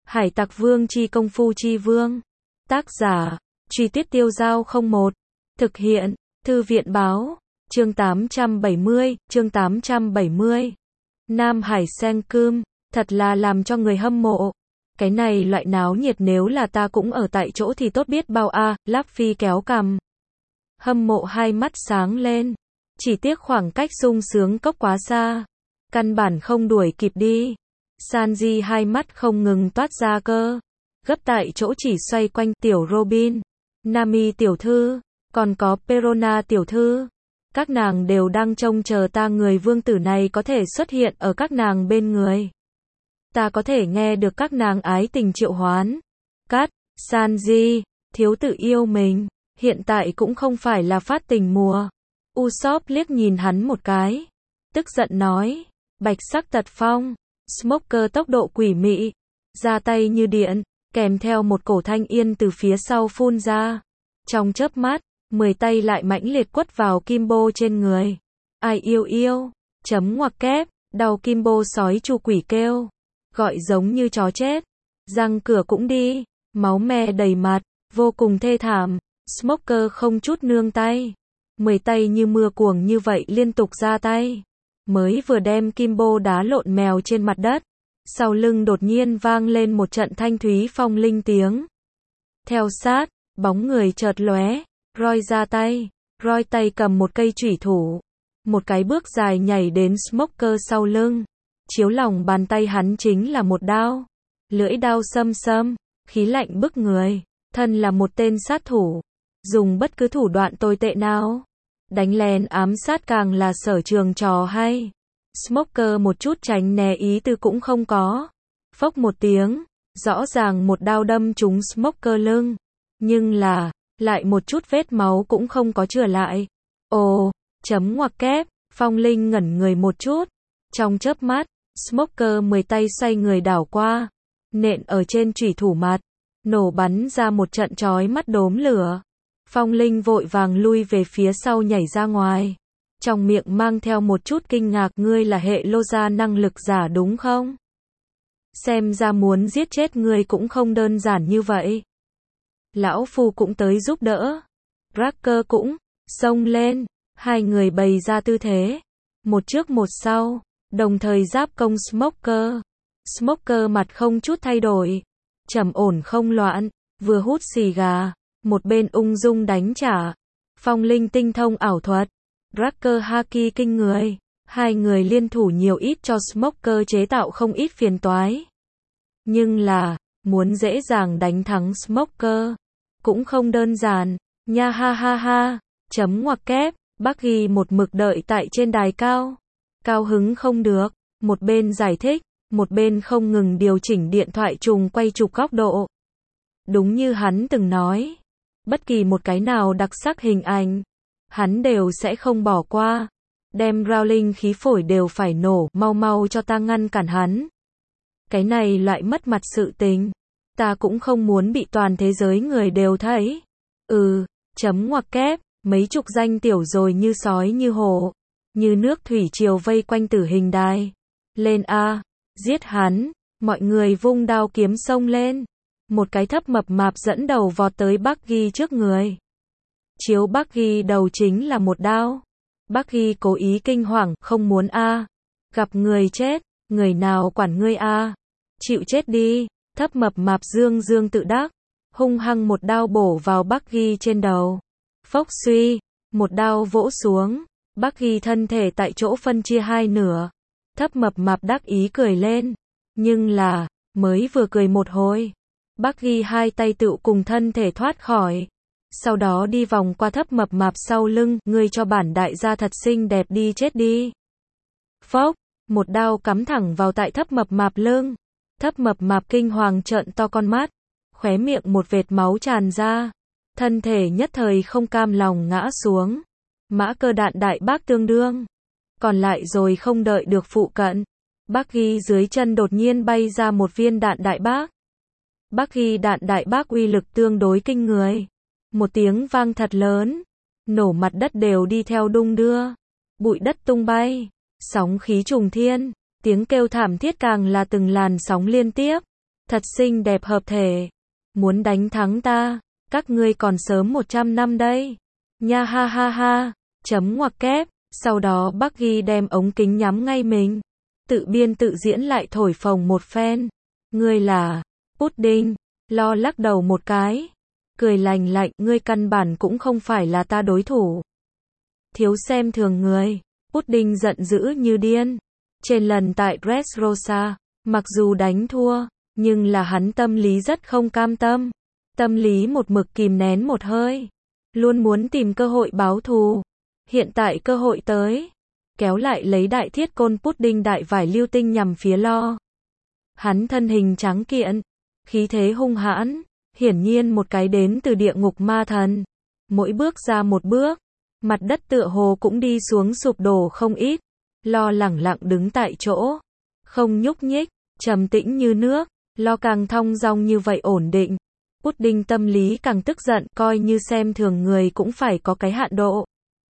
Hải Tặc Vương chi công phu chi vương. Tác giả, Truy Tuyết Tiêu Dao 01. Thực hiện, Thư viện báo. Chương 870. Nam Hải Sen Cơm, thật là làm cho người hâm mộ. Cái này loại náo nhiệt nếu là ta cũng ở tại chỗ thì tốt biết bao a. Láp Phi kéo cằm. Hâm mộ hai mắt sáng lên. Chỉ tiếc khoảng cách sung sướng cốc quá xa. Căn bản không đuổi kịp đi. Sanji hai mắt không ngừng toát ra cơ. Gấp tại chỗ chỉ xoay quanh tiểu Robin, Nami tiểu thư, còn có Perona tiểu thư. Các nàng đều đang trông chờ ta người vương tử này có thể xuất hiện ở các nàng bên người. Ta có thể nghe được các nàng ái tình triệu hoán. Cắt, Sanji, thiếu tự yêu mình, hiện tại cũng không phải là phát tình mùa. Usopp liếc nhìn hắn một cái, tức giận nói, bạch sắc tật phong, Smoker tốc độ quỷ mị, ra tay như điện, kèm theo một cổ thanh yên từ phía sau phun ra. Trong chớp mắt, 10 tay lại mãnh liệt quất vào Kimbo trên người. Ai yêu yêu, chấm ngoặc kép, đau Kimbo sói chu quỷ kêu, gọi giống như chó chết. Răng cửa cũng đi, máu me đầy mặt, vô cùng thê thảm. Smoker không chút nương tay. 10 tay như mưa cuồng như vậy liên tục ra tay. Mới vừa đem Kimbo đá lộn mèo trên mặt đất. Sau lưng đột nhiên vang lên một trận thanh thúy phong linh tiếng. Theo sát, bóng người chợt lóe, Roy ra tay. Roy tay cầm một cây chủy thủ. Một cái bước dài nhảy đến Smoker sau lưng. Chiếu lòng bàn tay hắn chính là một đao. Lưỡi đao xâm xâm, khí lạnh bức người. Thân là một tên sát thủ. Dùng bất cứ thủ đoạn tồi tệ nào. Đánh lén ám sát càng là sở trường trò hay. Smoker một chút tránh né ý tư cũng không có. Phốc một tiếng, rõ ràng một đao đâm trúng Smoker lưng. Nhưng là, lại một chút vết máu cũng không có chữa lại. Ồ, chấm ngoặc kép, Phong Linh ngẩn người một chút. Trong chớp mắt, Smoker 10 tay xoay người đảo qua. Nện ở trên chủy thủ mặt. Nổ bắn ra một trận chói mắt đốm lửa. Phong Linh vội vàng lui về phía sau nhảy ra ngoài. Trong miệng mang theo một chút kinh ngạc, ngươi là hệ lô gia năng lực giả đúng không? Xem ra muốn giết chết ngươi cũng không đơn giản như vậy. Lão Phu cũng tới giúp đỡ. Cracker cũng xông lên, hai người bày ra tư thế. Một trước một sau, đồng thời giáp công Smoker. Smoker mặt không chút thay đổi. Trầm ổn không loạn, vừa hút xì gà. Một bên ung dung đánh trả. Phong Linh tinh thông ảo thuật. Cracker haki kinh người. Hai người liên thủ nhiều ít cho Smoker chế tạo không ít phiền toái. Nhưng là, muốn dễ dàng đánh thắng Smoker, cũng không đơn giản. Nha ha ha ha, chấm ngoặc kép, Bucky một mực đợi tại trên đài cao. Cao hứng không được, một bên giải thích, một bên không ngừng điều chỉnh điện thoại trùng quay chụp góc độ. Đúng như hắn từng nói. Bất kỳ một cái nào đặc sắc hình ảnh, hắn đều sẽ không bỏ qua. Đem Rowling khí phổi đều phải nổ, mau mau cho ta ngăn cản hắn. Cái này loại mất mặt sự tình, ta cũng không muốn bị toàn thế giới người đều thấy. Chấm ngoặc kép, mấy chục danh tiểu rồi như sói như hổ, như nước thủy triều vây quanh tử hình đài. Lên a, giết hắn, mọi người vung đao kiếm xông lên. Một cái thấp mập mạp dẫn đầu vọt tới Bucky trước người. Chiếu Bucky đầu chính là một đao. Bucky cố ý kinh hoàng, không muốn a. Gặp người chết, người nào quản ngươi a. Chịu chết đi, thấp mập mạp dương dương tự đắc. Hung hăng một đao bổ vào Bucky trên đầu. Phốc suy, một đao vỗ xuống. Bucky thân thể tại chỗ phân chia hai nửa. Thấp mập mạp đắc ý cười lên. Nhưng là, mới vừa cười một hồi. Bucky hai tay tựu cùng thân thể thoát khỏi. Sau đó đi vòng qua thấp mập mạp sau lưng, ngươi cho bản đại gia thật xinh đẹp đi chết đi. Phốc, một đao cắm thẳng vào tại thấp mập mạp lưng. Thấp mập mạp kinh hoàng trợn to con mắt, khóe miệng một vệt máu tràn ra. Thân thể nhất thời không cam lòng ngã xuống. Mã cơ đạn đại bác tương đương. Còn lại rồi không đợi được phụ cận. Bucky dưới chân đột nhiên bay ra một viên đạn đại bác. Bucky đạn đại bác uy lực tương đối kinh người. Một tiếng vang thật lớn, nổ mặt đất đều đi theo đung đưa, bụi đất tung bay, sóng khí trùng thiên, tiếng kêu thảm thiết càng là từng làn sóng liên tiếp. Thật xinh đẹp hợp thể. Muốn đánh thắng ta, các ngươi còn sớm 100 năm đây. Nha ha ha ha, chấm ngoặc kép, sau đó Bucky đem ống kính nhắm ngay mình. Tự biên tự diễn lại thổi phồng một phen. Ngươi là Pudding, Lo lắc đầu một cái. Cười lành lạnh, ngươi căn bản cũng không phải là ta đối thủ. Thiếu xem thường người. Pudding giận dữ như điên. Trên lần tại Dressrosa, mặc dù đánh thua, nhưng là hắn tâm lý rất không cam tâm. Tâm lý một mực kìm nén một hơi. Luôn muốn tìm cơ hội báo thù. Hiện tại cơ hội tới. Kéo lại lấy đại thiết côn Pudding đại vải lưu tinh nhằm phía Lo. Hắn thân hình trắng kiện, khí thế hung hãn, hiển nhiên một cái đến từ địa ngục ma thần. Mỗi bước ra một bước, mặt đất tựa hồ cũng đi xuống sụp đổ không ít. Lo lẳng lặng đứng tại chỗ, không nhúc nhích, trầm tĩnh như nước. Lo càng thong dong như vậy ổn định. Pudding tâm lý càng tức giận, coi như xem thường người cũng phải có cái hạn độ.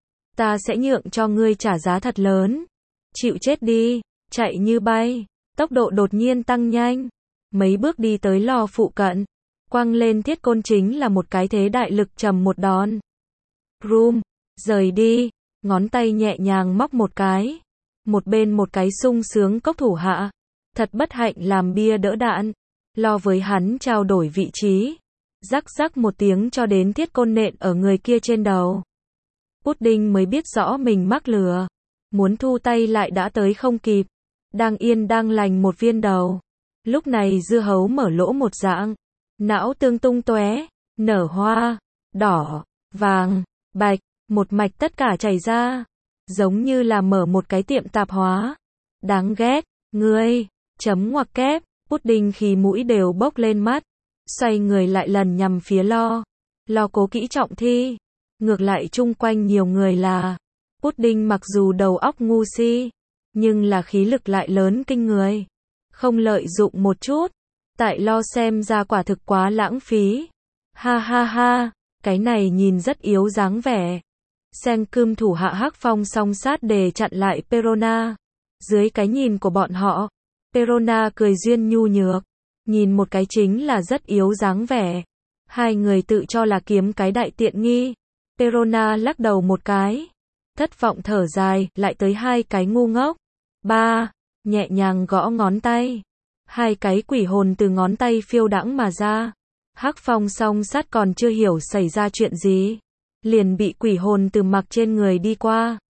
Ta sẽ nhượng cho ngươi trả giá thật lớn. Chịu chết đi, chạy như bay, tốc độ đột nhiên tăng nhanh. Mấy bước đi tới Lo phụ cận, quăng lên thiết côn chính là một cái thế đại lực trầm một đòn. Room, rời đi, ngón tay nhẹ nhàng móc một cái. Một bên một cái sung sướng cốc thủ hạ. Thật bất hạnh làm bia đỡ đạn. Lo với hắn trao đổi vị trí. Rắc rắc một tiếng cho đến thiết côn nện ở người kia trên đầu. Pudding mới biết rõ mình mắc lừa. Muốn thu tay lại đã tới không kịp. Đang yên đang lành một viên đầu. Lúc này dưa hấu mở lỗ một dạng. Não tương tung tóe, nở hoa, đỏ, vàng, bạch, một mạch tất cả chảy ra. Giống như là mở một cái tiệm tạp hóa. Đáng ghét, ngươi, chấm ngoặc kép, Pudding khi mũi đều bốc lên mắt. Xoay người lại lần nhằm phía Lo. Lo cố kỹ trọng thi. Ngược lại chung quanh nhiều người là. Pudding mặc dù đầu óc ngu si, nhưng là khí lực lại lớn kinh người. Không lợi dụng một chút. Tại Lo xem ra quả thực quá lãng phí. Ha ha ha, cái này nhìn rất yếu dáng vẻ. Senkum thủ hạ Hắc Phong song sát để chặn lại Perona. Dưới cái nhìn của bọn họ, Perona cười duyên nhu nhược. Nhìn một cái chính là rất yếu dáng vẻ. Hai người tự cho là kiếm cái đại tiện nghi. Perona lắc đầu một cái. Thất vọng thở dài, lại tới hai cái ngu ngốc. Ba, nhẹ nhàng gõ ngón tay. Hai cái quỷ hồn từ ngón tay phiêu đãng mà ra. Hắc Phong song sát còn chưa hiểu xảy ra chuyện gì. Liền bị quỷ hồn từ mặc trên người đi qua.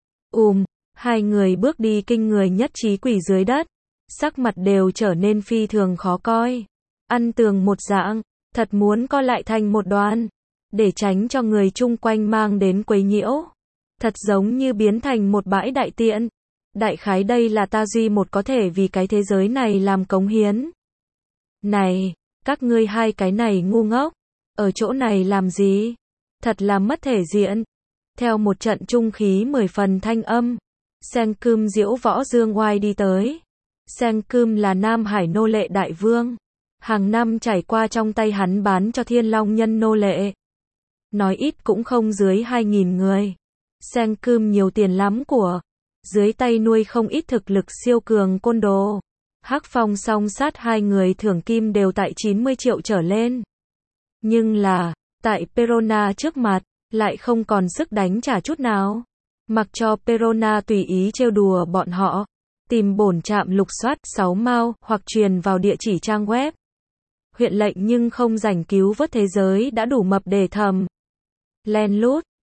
Hai người bước đi kinh người nhất trí quỷ dưới đất. Sắc mặt đều trở nên phi thường khó coi. Ăn tường một dạng, thật muốn co lại thành một đoàn. Để tránh cho người chung quanh mang đến quấy nhiễu. Thật giống như biến thành một bãi đại tiện. Đại khái đây là ta duy một có thể vì cái thế giới này làm cống hiến. Này, các ngươi hai cái này ngu ngốc. Ở chỗ này làm gì? Thật là mất thể diện. Theo một trận trung khí 10 phần thanh âm. Senkum diễu võ dương oai đi tới. Senkum là Nam Hải nô lệ đại vương. Hàng năm trải qua trong tay hắn bán cho Thiên Long nhân nô lệ. Nói ít cũng không dưới 2.000 người. Senkum nhiều tiền lắm của. Dưới tay nuôi không ít thực lực siêu cường côn đồ. Hắc Phong song sát hai người thưởng kim đều tại 90 triệu trở lên. Nhưng là, tại Perona trước mặt, lại không còn sức đánh trả chút nào. Mặc cho Perona tùy ý trêu đùa bọn họ. Tìm bổn trạm lục soát 6 mao hoặc truyền vào địa chỉ trang web. Huyện lệnh nhưng không rảnh cứu vớt thế giới đã đủ mập để thầm. Len lút,